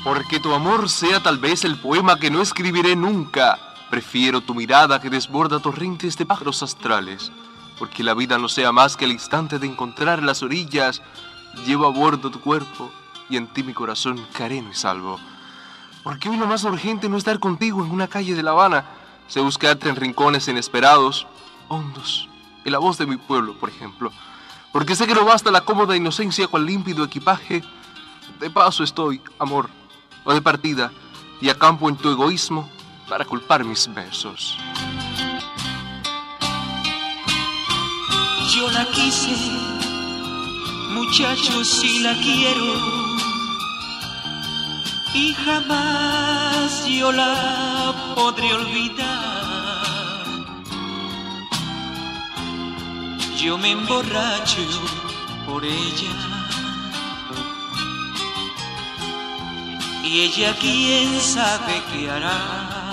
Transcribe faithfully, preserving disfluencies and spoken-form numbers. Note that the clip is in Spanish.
Porque tu amor sea tal vez el poema que no escribiré nunca. Prefiero tu mirada que desborda torrentes de pájaros astrales. Porque la vida no sea más que el instante de encontrar las orillas. Llevo a bordo tu cuerpo y en ti mi corazón careno y salvo. Porque hoy lo más urgente no estar contigo en una calle de La Habana. Sé buscarte en rincones inesperados, hondos, en la voz de mi pueblo, por ejemplo. Porque sé que no basta la cómoda inocencia cual límpido equipaje. De paso estoy, amor, o de partida, y acampo en tu egoísmo para culpar mis versos. Yo la quise, muchachos, si la quiero, y jamás yo la podré olvidar. Yo me emborracho por ella, y ella quién sabe qué hará.